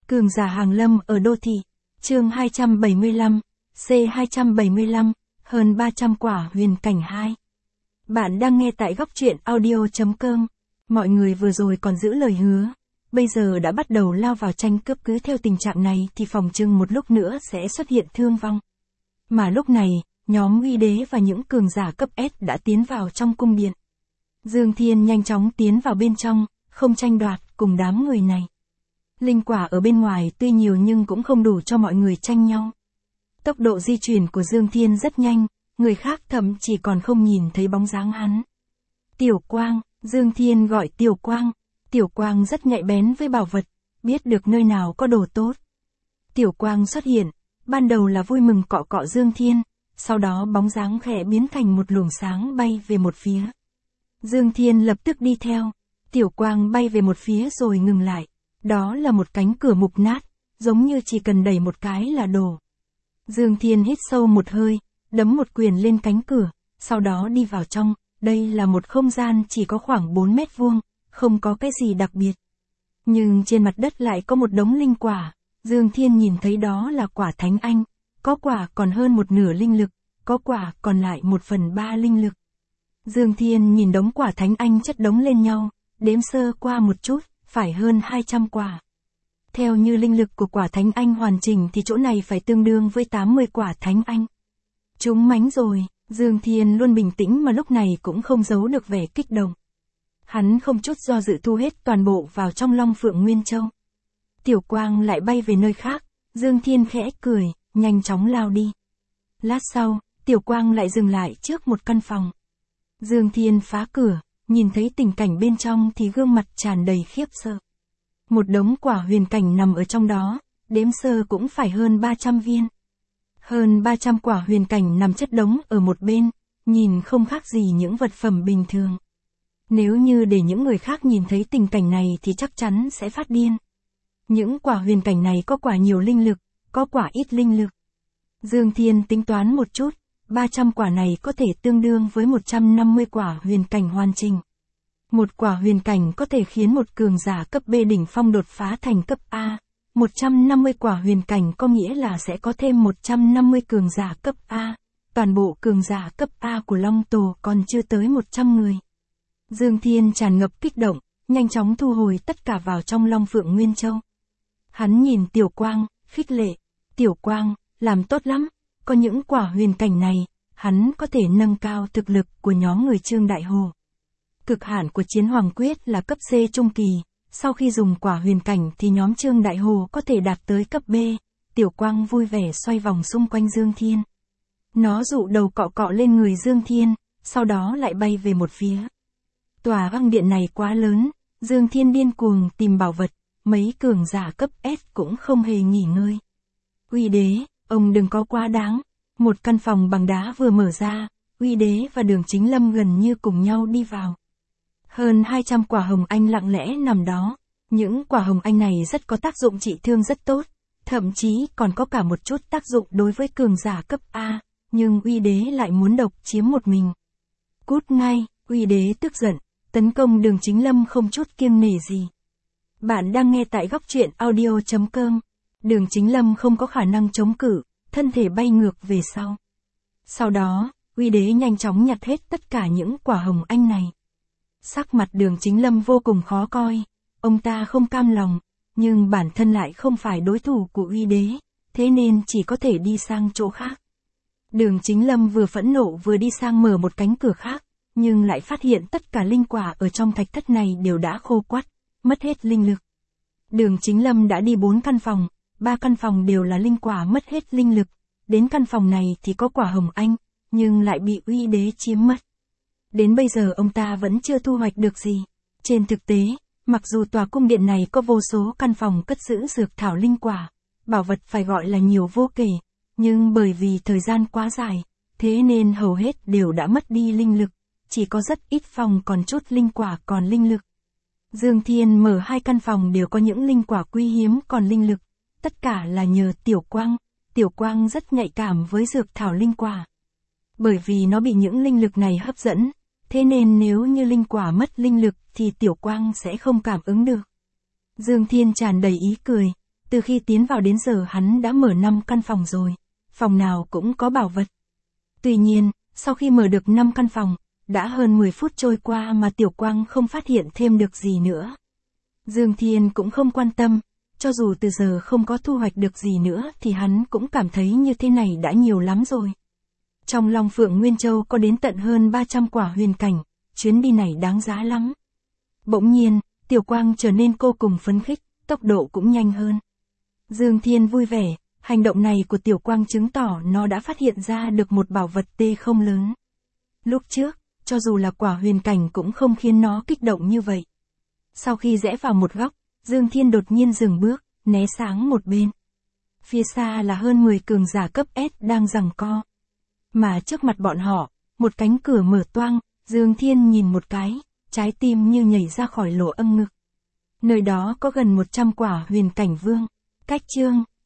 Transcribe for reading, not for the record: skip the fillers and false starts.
Cường giả hàng lâm ở đô thị. Chương 275, C275, hơn 300 quả huyền cảnh 2. Bạn đang nghe tại góc truyện audio.com. Mọi người vừa rồi còn giữ lời hứa, bây giờ đã bắt đầu lao vào tranh cướp, cứ theo tình trạng này thì phòng trừng một lúc nữa sẽ xuất hiện thương vong. Mà lúc này, nhóm Uy Đế và những cường giả cấp S đã tiến vào trong cung điện. Dương Thiên nhanh chóng tiến vào bên trong, không tranh đoạt cùng đám người này. Linh quả ở bên ngoài tuy nhiều nhưng cũng không đủ cho mọi người tranh nhau. Tốc độ di chuyển của Dương Thiên rất nhanh, người khác thậm chỉ còn không nhìn thấy bóng dáng hắn. Tiểu Quang, Dương Thiên gọi Tiểu Quang. Tiểu Quang rất nhạy bén với bảo vật, biết được nơi nào có đồ tốt. Tiểu Quang xuất hiện, ban đầu là vui mừng cọ cọ Dương Thiên, sau đó bóng dáng khẽ biến thành một luồng sáng bay về một phía. Dương Thiên lập tức đi theo, Tiểu Quang bay về một phía rồi ngừng lại. Đó là một cánh cửa mục nát, giống như chỉ cần đẩy một cái là đổ. Dương Thiên hít sâu một hơi, đấm một quyền lên cánh cửa, sau đó đi vào trong. Đây là một không gian chỉ có khoảng 4 mét vuông, không có cái gì đặc biệt. Nhưng trên mặt đất lại có một đống linh quả. Dương Thiên nhìn thấy đó là quả Thánh Anh, có quả còn hơn một nửa linh lực, có quả còn lại 1/3 linh lực. Dương Thiên nhìn đống quả Thánh Anh chất đống lên nhau, đếm sơ qua một chút, phải hơn 200 quả. Theo như linh lực của quả Thánh Anh hoàn chỉnh thì chỗ này phải tương đương với 80 quả Thánh Anh. Chúng mánh rồi, Dương Thiên luôn bình tĩnh mà lúc này cũng không giấu được vẻ kích động. Hắn không chút do dự thu hết toàn bộ vào trong Long Phượng Nguyên Châu. Tiểu Quang lại bay về nơi khác, Dương Thiên khẽ cười, nhanh chóng lao đi. Lát sau, Tiểu Quang lại dừng lại trước một căn phòng. Dương Thiên phá cửa, nhìn thấy tình cảnh bên trong thì gương mặt tràn đầy khiếp sợ. Một đống quả huyền cảnh nằm ở trong đó, đếm sơ cũng phải hơn 300 viên. Hơn 300 quả huyền cảnh nằm chất đống ở một bên, nhìn không khác gì những vật phẩm bình thường. Nếu như để những người khác nhìn thấy tình cảnh này thì chắc chắn sẽ phát điên. Những quả huyền cảnh này có quả nhiều linh lực, có quả ít linh lực. Dương Thiên tính toán một chút, 300 quả này có thể tương đương với 150 quả huyền cảnh hoàn chỉnh. Một quả huyền cảnh có thể khiến một cường giả cấp B đỉnh phong đột phá thành cấp A. 150 quả huyền cảnh có nghĩa là sẽ có thêm 150 cường giả cấp A. Toàn bộ cường giả cấp A của Long Tổ còn chưa tới 100 người. Dương Thiên tràn ngập kích động, nhanh chóng thu hồi tất cả vào trong Long Phượng Nguyên Châu. Hắn nhìn Tiểu Quang, khích lệ. Tiểu Quang, làm tốt lắm, có những quả huyền cảnh này, hắn có thể nâng cao thực lực của nhóm người Trương Đại Hồ. Cực hạn của Chiến Hoàng Quyết là cấp C trung kỳ, sau khi dùng quả huyền cảnh thì nhóm Trương Đại Hồ có thể đạt tới cấp B. Tiểu Quang vui vẻ xoay vòng xung quanh Dương Thiên. Nó dụ đầu cọ cọ lên người Dương Thiên, sau đó lại bay về một phía. Tòa băng điện này quá lớn, Dương Thiên điên cuồng tìm bảo vật, mấy cường giả cấp S cũng không hề nghỉ ngơi. Uy Đế, ông đừng có quá đáng. Một căn phòng bằng đá vừa mở ra, Uy Đế và Đường Chính Lâm gần như cùng nhau đi vào. Hơn 200 quả hồng anh lặng lẽ nằm đó. Những quả hồng anh này rất có tác dụng trị thương rất tốt, thậm chí còn có cả một chút tác dụng đối với cường giả cấp A, nhưng Uy Đế lại muốn độc chiếm một mình. Cút ngay, Uy Đế tức giận, tấn công Đường Chính Lâm không chút kiêng nể gì. Bạn đang nghe tại góc truyện audio.com. Đường Chính Lâm không có khả năng chống cự, thân thể bay ngược về sau. Sau đó, Uy Đế nhanh chóng nhặt hết tất cả những quả hồng anh này. Sắc mặt Đường Chính Lâm vô cùng khó coi, ông ta không cam lòng, nhưng bản thân lại không phải đối thủ của Uy Đế, thế nên chỉ có thể đi sang chỗ khác. Đường Chính Lâm vừa phẫn nộ vừa đi sang mở một cánh cửa khác, nhưng lại phát hiện tất cả linh quả ở trong thạch thất này đều đã khô quắt, mất hết linh lực. Đường Chính Lâm đã đi 4 căn phòng, 3 căn phòng đều là linh quả mất hết linh lực, đến căn phòng này thì có quả hồng anh, nhưng lại bị Uy Đế chiếm mất. Đến bây giờ ông ta vẫn chưa thu hoạch được gì. Trên thực tế, mặc dù tòa cung điện này có vô số căn phòng cất giữ dược thảo linh quả, bảo vật phải gọi là nhiều vô kể, nhưng bởi vì thời gian quá dài, thế nên hầu hết đều đã mất đi linh lực, chỉ có rất ít phòng còn chút linh quả còn linh lực. Dương Thiên mở 2 căn phòng đều có những linh quả quý hiếm còn linh lực, tất cả là nhờ Tiểu Quang. Tiểu Quang rất nhạy cảm với dược thảo linh quả. Bởi vì nó bị những linh lực này hấp dẫn, thế nên nếu như linh quả mất linh lực thì Tiểu Quang sẽ không cảm ứng được. Dương Thiên tràn đầy ý cười, Từ khi tiến vào đến giờ hắn đã mở 5 căn phòng rồi, phòng nào cũng có bảo vật. Tuy nhiên, sau khi mở được 5 căn phòng, đã hơn 10 phút trôi qua mà Tiểu Quang không phát hiện thêm được gì nữa. Dương Thiên cũng không quan tâm, cho dù từ giờ không có thu hoạch được gì nữa thì hắn cũng cảm thấy như thế này đã nhiều lắm rồi. Trong Long Phượng Nguyên Châu có đến tận hơn 300 quả huyền cảnh, chuyến đi này đáng giá lắm. Bỗng nhiên, Tiểu Quang trở nên vô cùng phấn khích, tốc độ cũng nhanh hơn. Dương Thiên vui vẻ, hành động này của Tiểu Quang chứng tỏ nó đã phát hiện ra được một bảo vật tê không lớn. Lúc trước, cho dù là quả huyền cảnh cũng không khiến nó kích động như vậy. Sau khi rẽ vào một góc, Dương Thiên đột nhiên dừng bước, né sang một bên. Phía xa là hơn 10 cường giả cấp S đang giằng co. Mà trước mặt bọn họ, một cánh cửa mở toang, Dương Thiên nhìn một cái, trái tim như nhảy ra khỏi lỗ âm ngực. Nơi đó có gần 100 quả huyền cảnh vương. Cách chương